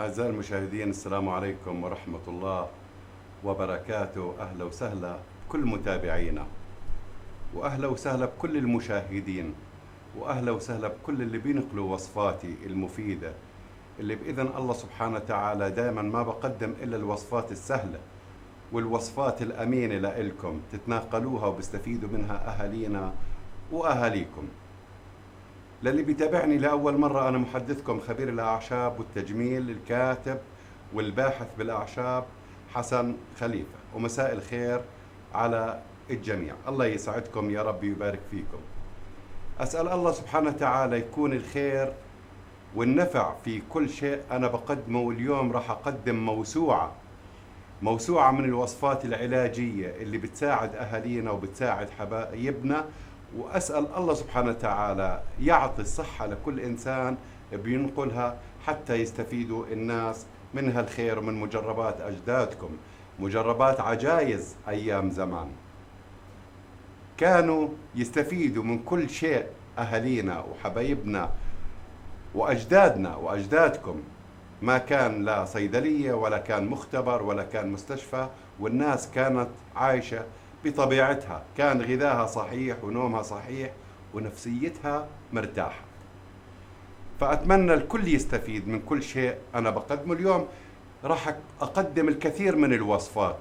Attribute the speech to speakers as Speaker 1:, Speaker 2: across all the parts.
Speaker 1: أعزائي المشاهدين، السلام عليكم ورحمة الله وبركاته. أهلا وسهلا بكل متابعينا، وأهلا وسهلا بكل المشاهدين، وأهلا وسهلا بكل اللي بينقلوا وصفاتي المفيدة اللي بإذن الله سبحانه وتعالى دائما ما بقدم إلا الوصفات السهلة والوصفات الأمينة لإلكم تتناقلوها وبيستفيدوا منها أهالينا وأهاليكم. للي بيتابعني لأول مرة، أنا محدثكم خبير الأعشاب والتجميل الكاتب والباحث بالأعشاب حسن خليفة، ومساء الخير على الجميع. الله يسعدكم يا رب ويبارك فيكم. أسأل الله سبحانه وتعالى يكون الخير والنفع في كل شيء أنا بقدمه. واليوم راح أقدم موسوعة من الوصفات العلاجية اللي بتساعد أهالينا وبتساعد حبايبنا، وأسأل الله سبحانه وتعالى يعطي الصحة لكل إنسان بينقلها حتى يستفيدوا الناس من هالخير ومن مجربات أجدادكم، مجربات عجايز أيام زمان. كانوا يستفيدوا من كل شيء أهالينا وحبايبنا وأجدادنا وأجدادكم. ما كان لا صيدلية ولا كان مختبر ولا كان مستشفى، والناس كانت عايشة بطبيعتها، كان غذاها صحيح ونومها صحيح ونفسيتها مرتاحة. فأتمنى الكل يستفيد من كل شيء أنا بقدمه. اليوم راح أقدم الكثير من الوصفات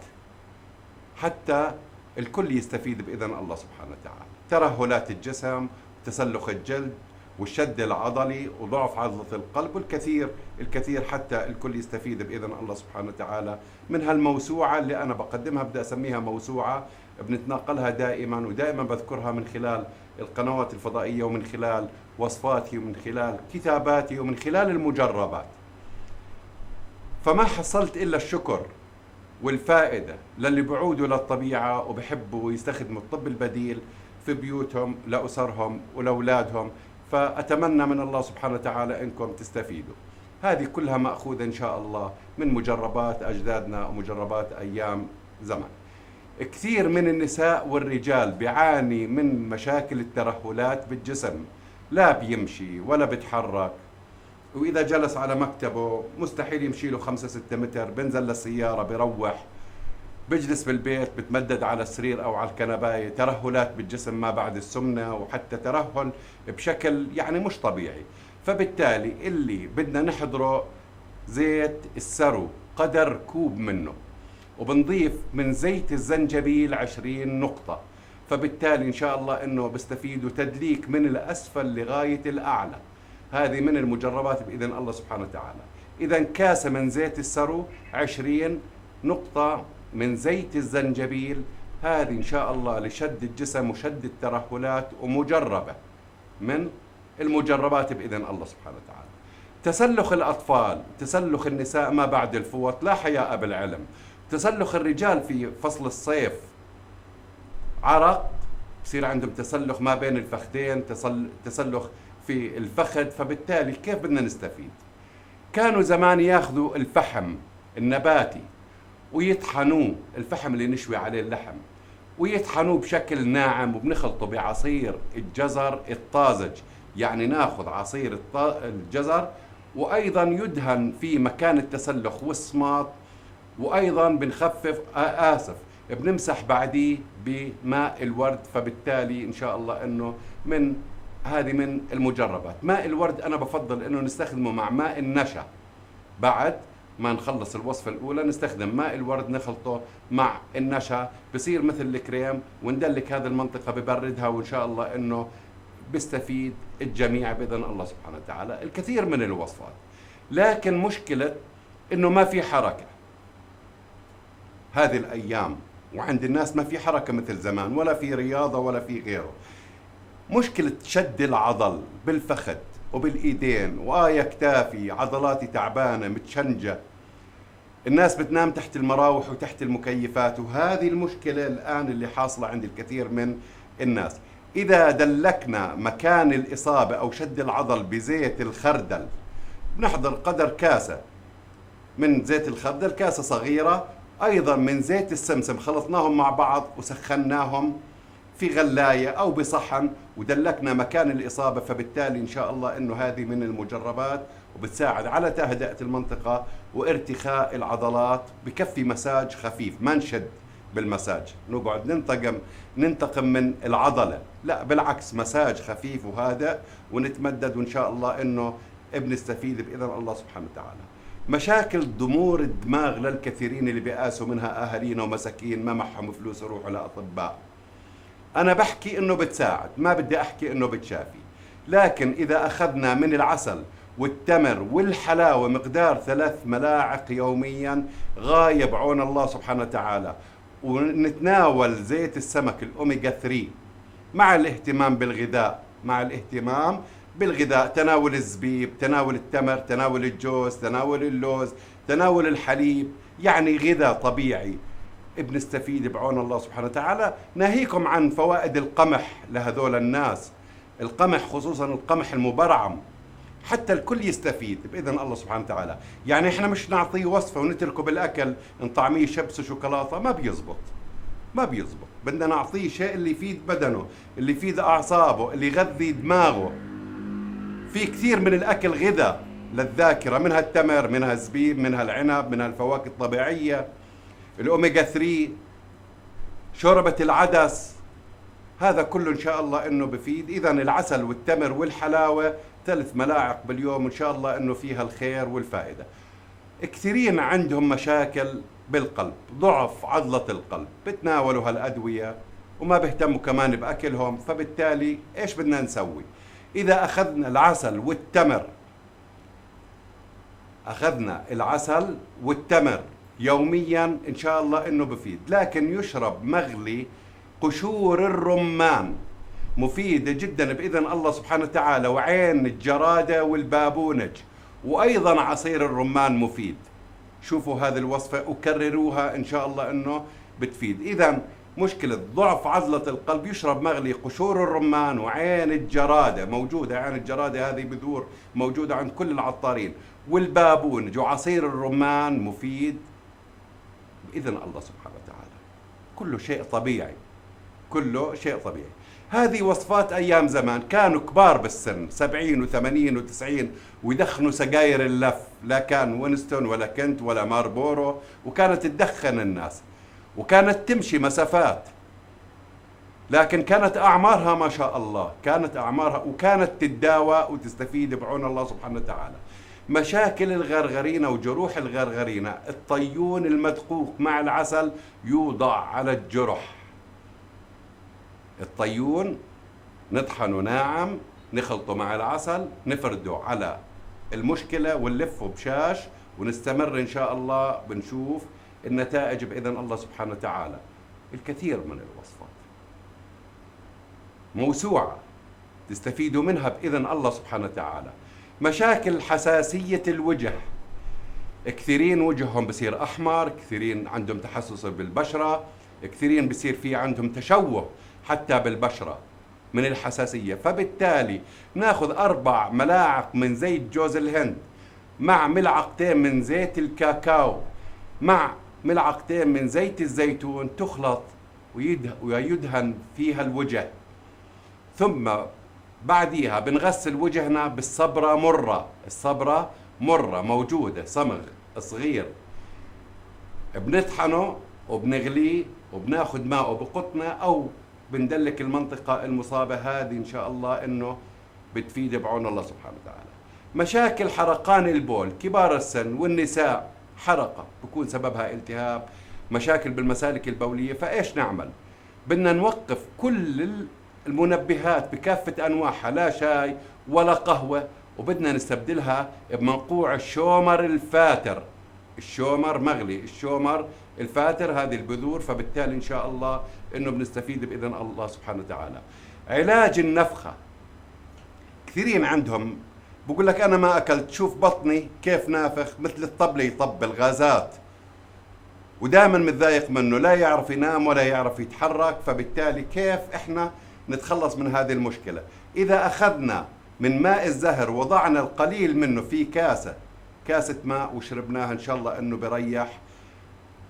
Speaker 1: حتى الكل يستفيد بإذن الله سبحانه وتعالى. ترهلات الجسم، تسلخ الجلد، والشد العضلي، وضعف عضلة القلب، والكثير حتى الكل يستفيد بإذن الله سبحانه وتعالى من هالموسوعة اللي أنا بقدمها. بدي أسميها موسوعة بنتناقلها دائما، ودائما بذكرها من خلال القنوات الفضائية ومن خلال وصفاتي ومن خلال كتاباتي ومن خلال المجربات. فما حصلت إلا الشكر والفائدة للي بعودوا للطبيعة وبحبوا يستخدموا الطب البديل في بيوتهم لأسرهم ولأولادهم. فأتمنى من الله سبحانه وتعالى أنكم تستفيدوا. هذه كلها مأخوذة إن شاء الله من مجربات أجدادنا ومجربات أيام زمان. كثير من النساء والرجال بيعاني من مشاكل الترهلات بالجسم، لا بيمشي ولا بيتحرك، وإذا جلس على مكتبه مستحيل يمشي له 5-6 متر، بنزل للسيارة بيروح، بجلس بالبيت بتمدد على السرير أو على الكنباية. ترهلات بالجسم ما بعد السمنة، وحتى ترهل بشكل يعني مش طبيعي. فبالتالي اللي بدنا نحضره زيت السرو، قدر كوب منه، وبنضيف من زيت الزنجبيل 20 نقطة. فبالتالي إن شاء الله إنه بستفيدوا تدليك من الأسفل لغاية الأعلى. هذه من المجربات بإذن الله سبحانه وتعالى. إذا كاسة من زيت السرو، 20 نقطة من زيت الزنجبيل، هذه إن شاء الله لشد الجسم وشد الترهلات، ومجربة من المجربات بإذن الله سبحانه وتعالى. تسلخ الأطفال، تسلخ النساء ما بعد الفوط، لا حياء بالعلم. تسلخ الرجال في فصل الصيف، عرق، بصير عندهم تسلخ ما بين الفخذين، تسلخ في الفخذ. فبالتالي كيف بدنا نستفيد؟ كانوا زمان ياخذوا الفحم النباتي ويطحنوه، الفحم اللي نشوي عليه اللحم، ويطحنوه بشكل ناعم، وبنخلطه بعصير الجزر الطازج. يعني ناخذ عصير الجزر، وأيضا يدهن في مكان التسلخ والصماط، وأيضا بنخفف بنمسح بعديه بماء الورد. فبالتالي إن شاء الله أنه هذه من المجربات. ماء الورد أنا بفضل أنه نستخدمه مع ماء النشا. بعد ما نخلص الوصفة الأولى نستخدم ماء الورد، نخلطه مع النشا، بصير مثل الكريم، وندلك هذه المنطقة ببردها، وإن شاء الله أنه بيستفيد الجميع بإذن الله سبحانه وتعالى. الكثير من الوصفات، لكن مشكلة أنه ما في حركة هذه الأيام، وعند الناس ما في حركة مثل زمان، ولا في رياضة ولا في غيره. مشكلة شد العضل بالفخذ وبالإيدين، كتافي، عضلاتي تعبانة متشنجة، الناس بتنام تحت المراوح وتحت المكيفات. وهذه المشكلة الآن اللي حاصلة عند الكثير من الناس. إذا دلكنا مكان الإصابة أو شد العضل بزيت الخردل، نحضر قدر كاسة من زيت الخردل، كاسة صغيرة، أيضا من زيت السمسم، خلطناهم مع بعض وسخناهم في غلاية أو بصحن ودلكنا مكان الإصابة، فبالتالي إن شاء الله أنه هذه من المجربات وبتساعد على تهدئة المنطقة وارتخاء العضلات. بكفي مساج خفيف، ما نشد بالمساج نقعد ننتقم من العضلة، لا بالعكس، مساج خفيف وهادئ ونتمدد، وإن شاء الله أنه بنستفيد بإذن الله سبحانه وتعالى. مشاكل ضمور الدماغ للكثيرين اللي بيقاسوا منها أهالينا ومساكين ما معهم فلوس يروحوا لأطباء، أنا بحكي إنه بتساعد، ما بدي أحكي إنه بتشافي. لكن إذا أخذنا من العسل والتمر والحلاوة مقدار 3 ملاعق يوميا غاية بعون الله سبحانه وتعالى، ونتناول زيت السمك الأوميجا 3 مع الاهتمام بالغذاء، تناول الزبيب، تناول التمر، تناول الجوز، تناول اللوز، تناول الحليب، يعني غذاء طبيعي، بنستفيد بعون الله سبحانه وتعالى. ناهيكم عن فوائد القمح لهذول الناس، القمح خصوصا القمح المبرعم، حتى الكل يستفيد بإذن الله سبحانه وتعالى. يعني احنا مش نعطيه وصفة ونتركه بالأكل نطعميه شبس وشوكولاتة، ما بيزبط، بدنا نعطيه شيء اللي يفيد بدنه، اللي يفيد أعصابه، اللي يغذي دماغه. في كثير من الأكل غذاء للذاكرة، منها التمر، منها الزبيب، منها العنب، منها الفواكه الطبيعية، الأوميجا 3، شوربة العدس، هذا كله إن شاء الله إنه بفيد. إذا العسل والتمر والحلاوة 3 ملاعق باليوم، إن شاء الله إنه فيها الخير والفائدة. كثيرين عندهم مشاكل بالقلب، ضعف عضلة القلب، بتناولوا هالأدوية وما بيهتموا كمان بأكلهم، فبالتالي إيش بدنا نسوي؟ إذا أخذنا العسل والتمر يوميا إن شاء الله إنه بفيد. لكن يشرب مغلي قشور الرمان، مفيدة جدا بإذن الله سبحانه وتعالى، وعين الجرادة والبابونج، وأيضا عصير الرمان مفيد. شوفوا هذه الوصفة وكرروها إن شاء الله إنه بتفيد. إذا مشكلة ضعف عضلة القلب، يشرب مغلي قشور الرمان وعين الجرادة، موجودة عين الجرادة هذه بذور موجودة عند كل العطارين، والبابونج وعصير الرمان مفيد بإذن الله سبحانه وتعالى. كله شيء طبيعي. هذه وصفات أيام زمان، كانوا كبار بالسن 70 و80 و90 ويدخنوا سجاير اللف، لا كان وينستون ولا كنت ولا ماربورو، وكانت تدخن الناس وكانت تمشي مسافات، لكن كانت أعمارها ما شاء الله، وكانت تتداوى وتستفيد بعون الله سبحانه وتعالى. مشاكل الغرغرينة وجروح الغرغرينة، الطيون المدقوق مع العسل يوضع على الجرح. الطيون نطحنه ناعم، نخلطه مع العسل، نفرده على المشكلة ونلفه بشاش، ونستمر إن شاء الله بنشوف النتائج بإذن الله سبحانه وتعالى. الكثير من الوصفات موسوعة تستفيدوا منها بإذن الله سبحانه وتعالى. مشاكل حساسية الوجه، كثيرين وجههم بصير أحمر، كثيرين عندهم تحسس بالبشرة، كثيرين بصير في عندهم تشوه حتى بالبشرة من الحساسية. فبالتالي ناخذ 4 ملاعق من زيت جوز الهند مع ملعقتين من زيت الكاكاو مع ملعقتين من زيت الزيتون، تخلط ويدهن فيها الوجه، ثم بعديها بنغسل وجهنا بالصبرة مرة. الصبرة مرة موجودة، صمغ صغير، بنطحنه وبنغليه وبناخد ماءه بقطنة أو بندلك المنطقة المصابة. هذه إن شاء الله إنه بتفيد بعون الله سبحانه وتعالى. مشاكل حرقان البول، كبار السن والنساء حرقة بكون سببها التهاب، مشاكل بالمسالك البولية. فإيش نعمل؟ بدنا نوقف كل المنبهات بكافة أنواعها، لا شاي ولا قهوة، وبدنا نستبدلها بمنقوع الشومر الفاتر، الشومر مغلي، الشومر الفاتر، هذه البذور. فبالتالي إن شاء الله إنه بنستفيد بإذن الله سبحانه وتعالى. علاج النفخة، كثيرين عندهم بقول لك أنا ما أكلت، شوف بطني كيف نافخ مثل الطبلة يطبل غازات، ودائما متضايق منه، لا يعرف ينام ولا يعرف يتحرك. فبالتالي كيف إحنا نتخلص من هذه المشكلة؟ إذا أخذنا من ماء الزهر وضعنا القليل منه في كاسة ماء وشربناها، إن شاء الله إنه بريح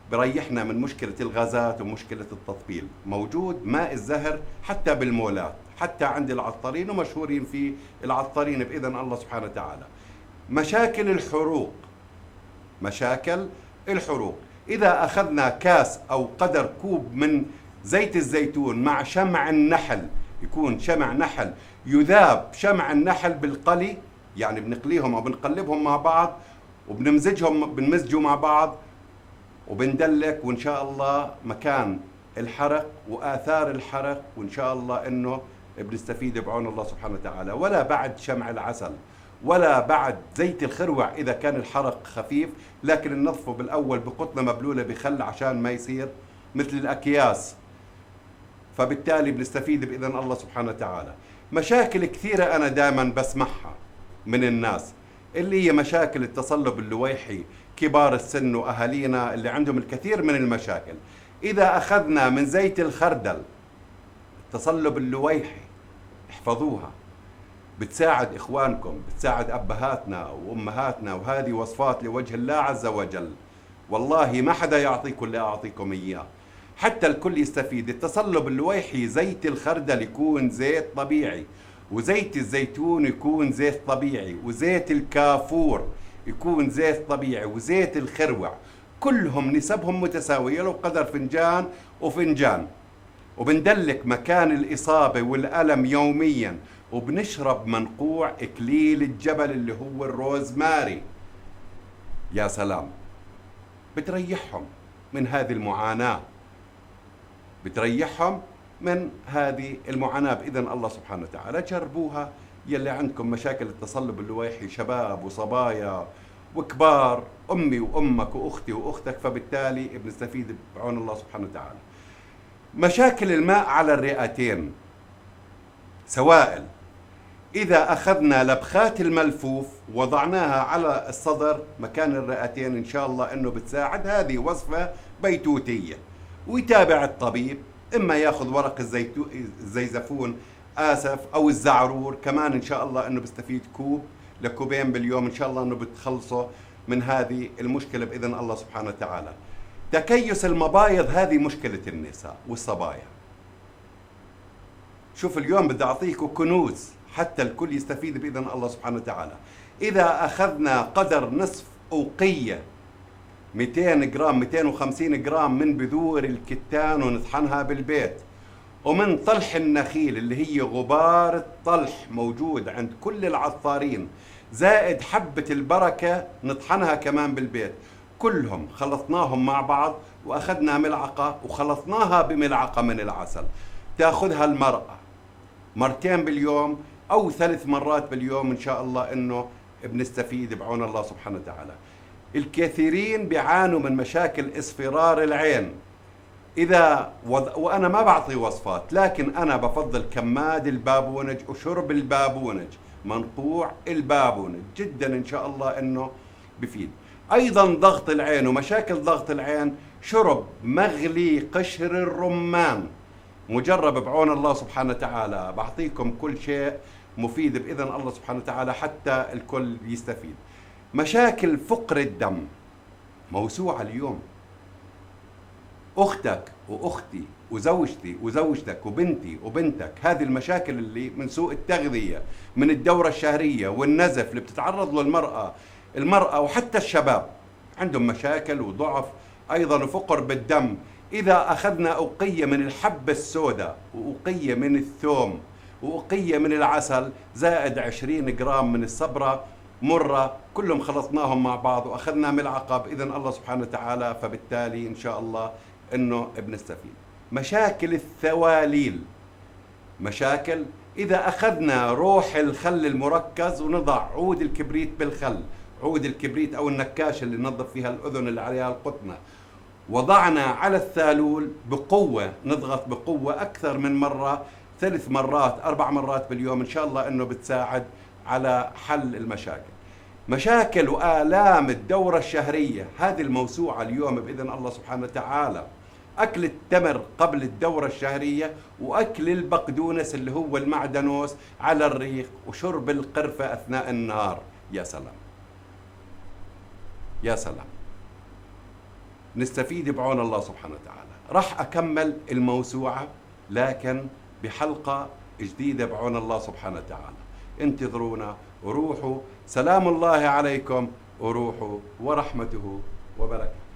Speaker 1: بريحنا من مشكلة الغازات ومشكلة التطبيل. موجود ماء الزهر حتى بالمولات، حتى عند العطارين، ومشهورين في العطارين بإذن الله سبحانه وتعالى. مشاكل الحروق، مشاكل الحروق، إذا أخذنا كاس أو قدر كوب من زيت الزيتون مع شمع النحل، يكون شمع نحل يذاب شمع النحل بالقلي، يعني بنقليهم أو بنقلبهم مع بعض وبنمزجهم، بنمزجوا مع بعض وبندلك، وإن شاء الله مكان الحرق وآثار الحرق، وإن شاء الله إنه بنستفيد بعون الله سبحانه وتعالى. ولا بعد شمع العسل، ولا بعد زيت الخروع إذا كان الحرق خفيف، لكن ننظفه بالأول بقطنة مبلولة بخل عشان ما يصير مثل الأكياس، فبالتالي بنستفيد بإذن الله سبحانه وتعالى. مشاكل كثيرة أنا دائما بسمعها من الناس، اللي هي مشاكل التصلب اللويحي، كبار السن وأهالينا اللي عندهم الكثير من المشاكل. إذا أخذنا من زيت الخردل التصلب اللويحي، احفظوها، بتساعد إخوانكم، بتساعد أبهاتنا وأمهاتنا، وهذه وصفات لوجه الله عز وجل، والله ما حدا يعطيكم اللي أعطيكم إياه، حتى الكل يستفيد. التصلب اللويحي زيت الخردل يكون زيت طبيعي، وزيت الزيتون يكون زيت طبيعي، وزيت الكافور يكون زيت طبيعي، وزيت الخروع، كلهم نسبهم متساوية، لو قدر فنجان وفنجان. وبندلك مكان الإصابة والألم يوميا، وبنشرب منقوع إكليل الجبل اللي هو الروزماري. يا سلام، بتريحهم من هذه المعاناة، بتريحهم من هذه المعاناة بإذن الله سبحانه وتعالى. جربوها يلي عندكم مشاكل التصلب اللويحي، شباب وصبايا وكبار، أمي وأمك وأختي وأختك، فبالتالي بنستفيد بعون الله سبحانه وتعالى. مشاكل الماء على الرئتين، سوائل، إذا أخذنا لبخات الملفوف وضعناها على الصدر مكان الرئتين، إن شاء الله أنه بتساعد. هذه وصفة بيتوتية، ويتابع الطبيب، إما ياخذ ورق الزيزفون أو الزعرور كمان، إن شاء الله أنه بيستفيد كوب لكوبين باليوم، إن شاء الله أنه بتخلصه من هذه المشكلة بإذن الله سبحانه وتعالى. تكيس المبايض، هذه مشكلة النساء والصبايا. شوف اليوم بدي أعطيكم كنوز حتى الكل يستفيد بإذن الله سبحانه وتعالى. إذا أخذنا قدر نصف أوقية 200 جرام 250 جرام من بذور الكتان ونطحنها بالبيت، ومن طلح النخيل اللي هي غبار الطلح موجود عند كل العطارين، زائد حبة البركة نطحنها كمان بالبيت، كلهم خلطناهم مع بعض، وأخذنا ملعقة وخلطناها بملعقة من العسل. تأخذها المرأة مرتين باليوم أو 3 مرات باليوم، إن شاء الله إنه بنستفيد بعون الله سبحانه وتعالى. الكثيرين بيعانوا من مشاكل اصفرار العين، وأنا ما بعطي وصفات، لكن أنا بفضل كماد البابونج وشرب البابونج، منقوع البابونج جدا إن شاء الله إنه بفيد. أيضا ضغط العين ومشاكل ضغط العين، شرب مغلي قشر الرمان مجرب بعون الله سبحانه وتعالى. بعطيكم كل شيء مفيد بإذن الله سبحانه وتعالى حتى الكل يستفيد. مشاكل فقر الدم موسوعة اليوم، أختك وأختي وزوجتي وزوجتك وبنتي وبنتك، هذه المشاكل اللي من سوء التغذية، من الدورة الشهرية والنزف اللي بتتعرض له المرأة وحتى الشباب عندهم مشاكل وضعف أيضا وفقر بالدم. إذا أخذنا أوقية من الحبة السوداء وأوقية من الثوم وأوقية من العسل زائد 20 جرام من الصبرة مرة، كلهم خلطناهم مع بعض وأخذنا ملعقة بإذن الله سبحانه وتعالى، فبالتالي إن شاء الله إنه بنستفيد. مشاكل الثواليل، مشاكل إذا أخذنا روح الخل المركز ونضع عود الكبريت بالخل، عود الكبريت أو النكاشة اللي ننظف فيها الأذن اللي عليها القطنة، وضعنا على الثالول بقوة، نضغط بقوة أكثر من مرة، 3 مرات 4 مرات باليوم، إن شاء الله إنه بتساعد على حل المشاكل. مشاكل وآلام الدورة الشهرية، هذه الموسوعة اليوم بإذن الله سبحانه وتعالى. أكل التمر قبل الدورة الشهرية، وأكل البقدونس اللي هو المعدنوس على الريق، وشرب القرفة أثناء النهار. يا سلام يا سلام. نستفيد بعون الله سبحانه وتعالى. راح أكمل الموسوعة لكن بحلقة جديدة بعون الله سبحانه وتعالى. انتظرونا وروحوا. سلام الله عليكم وروحوا ورحمته وبركاته.